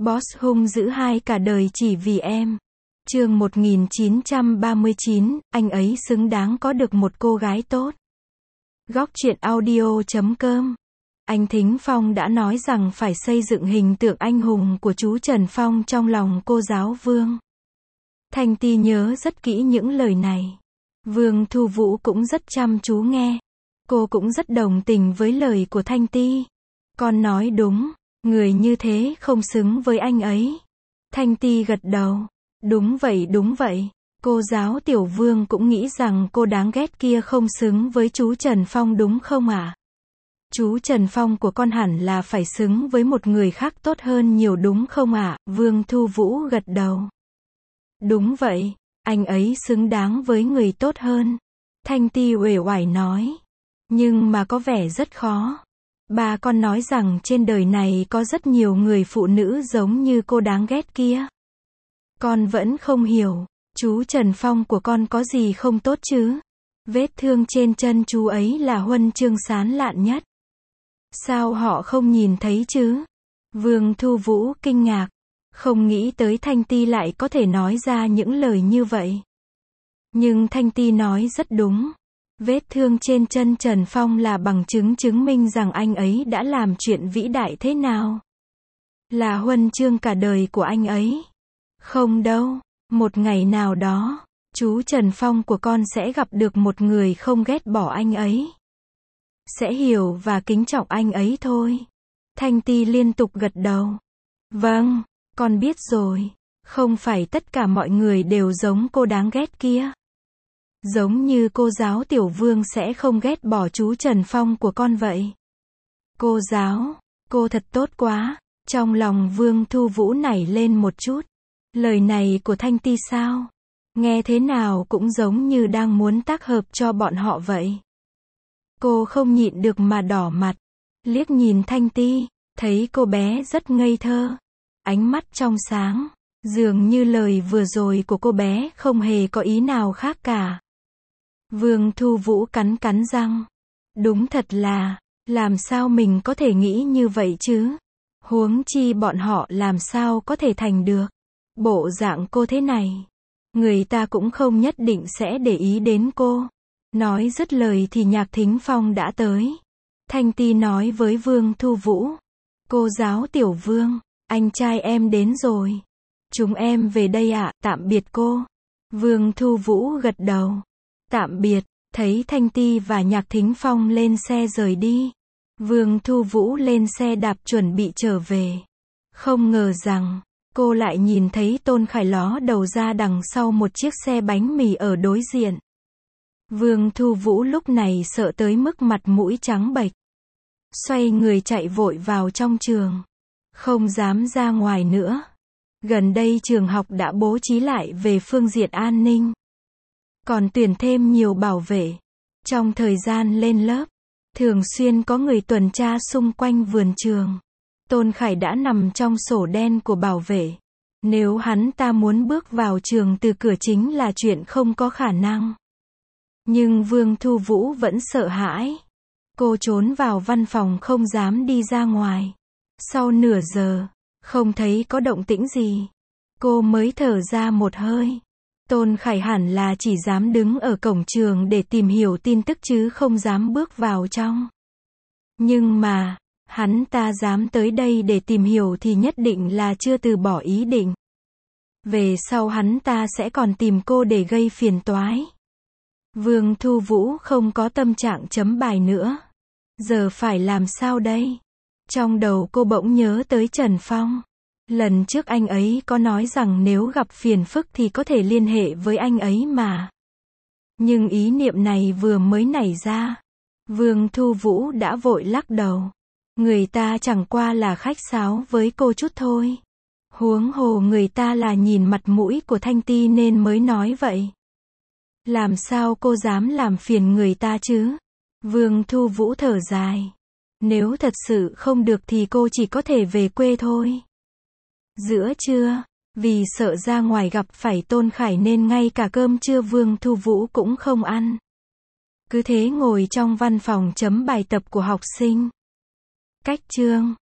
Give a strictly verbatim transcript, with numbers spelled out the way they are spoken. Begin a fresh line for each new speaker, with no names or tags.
Boss hung dữ hai cả đời chỉ vì em. Chương một nghìn chín trăm ba mươi chín, anh ấy xứng đáng có được một cô gái tốt. Góc truyện audio chấm com. Anh Thính Phong đã nói rằng phải xây dựng hình tượng anh hùng của chú Trần Phong trong lòng cô giáo Vương. Thanh Ti nhớ rất kỹ những lời này. Vương Thu Vũ cũng rất chăm chú nghe. Cô cũng rất đồng tình với lời của Thanh Ti. Con nói đúng, người như thế không xứng với anh ấy. Thanh Ti gật đầu. Đúng vậy đúng vậy. Cô giáo Tiểu Vương cũng nghĩ rằng cô đáng ghét kia không xứng với chú Trần Phong đúng không ạ? À? Chú Trần Phong của con hẳn là phải xứng với một người khác tốt hơn nhiều đúng không ạ? À? Vương Thu Vũ gật đầu. Đúng vậy, anh ấy xứng đáng với người tốt hơn. Thanh Ti uể oải nói. Nhưng mà có vẻ rất khó. Ba con nói rằng trên đời này có rất nhiều người phụ nữ giống như cô đáng ghét kia. Con vẫn không hiểu, chú Trần Phong của con có gì không tốt chứ? Vết thương trên chân chú ấy là huân chương sán lạn nhất. Sao họ không nhìn thấy chứ? Vương Thu Vũ kinh ngạc, không nghĩ tới Thanh Ti lại có thể nói ra những lời như vậy. Nhưng Thanh Ti nói rất đúng. Vết thương trên chân Trần Phong là bằng chứng chứng minh rằng anh ấy đã làm chuyện vĩ đại thế nào. Là huân chương cả đời của anh ấy. Không đâu, một ngày nào đó, chú Trần Phong của con sẽ gặp được một người không ghét bỏ anh ấy. Sẽ hiểu và kính trọng anh ấy thôi. Thanh Ti liên tục gật đầu. Vâng, con biết rồi. Không phải tất cả mọi người đều giống cô đáng ghét kia. Giống như cô giáo Tiểu Vương sẽ không ghét bỏ chú Trần Phong của con vậy. Cô giáo, cô thật tốt quá. Trong lòng Vương Thu Vũ nảy lên một chút. Lời này của Thanh Ti sao? Nghe thế nào cũng giống như đang muốn tác hợp cho bọn họ vậy. Cô không nhịn được mà đỏ mặt. Liếc nhìn Thanh Ti, thấy cô bé rất ngây thơ. Ánh mắt trong sáng. Dường như lời vừa rồi của cô bé không hề có ý nào khác cả. Vương Thu Vũ cắn cắn răng. Đúng thật là, làm sao mình có thể nghĩ như vậy chứ? Huống chi bọn họ làm sao có thể thành được. Bộ dạng cô thế này, người ta cũng không nhất định sẽ để ý đến cô. Nói dứt lời thì Nhạc Thính Phong đã tới. Thanh Ti nói với Vương Thu Vũ. Cô giáo Tiểu Vương, anh trai em đến rồi. Chúng em về đây ạ, à, tạm biệt cô. Vương Thu Vũ gật đầu. Tạm biệt, thấy Thanh Ti và Nhạc Thính Phong lên xe rời đi. Vương Thu Vũ lên xe đạp chuẩn bị trở về. Không ngờ rằng, cô lại nhìn thấy Tôn Khải ló đầu ra đằng sau một chiếc xe bánh mì ở đối diện. Vương Thu Vũ lúc này sợ tới mức mặt mũi trắng bệch. Xoay người chạy vội vào trong trường. Không dám ra ngoài nữa. Gần đây trường học đã bố trí lại về phương diện an ninh. Còn tuyển thêm nhiều bảo vệ. Trong thời gian lên lớp, thường xuyên có người tuần tra xung quanh vườn trường. Tôn Khải đã nằm trong sổ đen của bảo vệ. Nếu hắn ta muốn bước vào trường từ cửa chính là chuyện không có khả năng. Nhưng Vương Thu Vũ vẫn sợ hãi. Cô trốn vào văn phòng không dám đi ra ngoài. Sau nửa giờ, không thấy có động tĩnh gì. Cô mới thở ra một hơi. Tôn Khải hẳn là chỉ dám đứng ở cổng trường để tìm hiểu tin tức chứ không dám bước vào trong. Nhưng mà, hắn ta dám tới đây để tìm hiểu thì nhất định là chưa từ bỏ ý định. Về sau hắn ta sẽ còn tìm cô để gây phiền toái. Vương Thu Vũ không có tâm trạng chấm bài nữa. Giờ phải làm sao đây? Trong đầu cô bỗng nhớ tới Trần Phong. Lần trước anh ấy có nói rằng nếu gặp phiền phức thì có thể liên hệ với anh ấy mà. Nhưng ý niệm này vừa mới nảy ra. Vương Thu Vũ đã vội lắc đầu. Người ta chẳng qua là khách sáo với cô chút thôi. Huống hồ người ta là nhìn mặt mũi của Thanh Ti nên mới nói vậy. Làm sao cô dám làm phiền người ta chứ? Vương Thu Vũ thở dài. Nếu thật sự không được thì cô chỉ có thể về quê thôi. Giữa trưa, vì sợ ra ngoài gặp phải Tôn Khải nên ngay cả cơm trưa Vương Thu Vũ cũng không ăn. Cứ thế ngồi trong văn phòng chấm bài tập của học sinh. Cách chương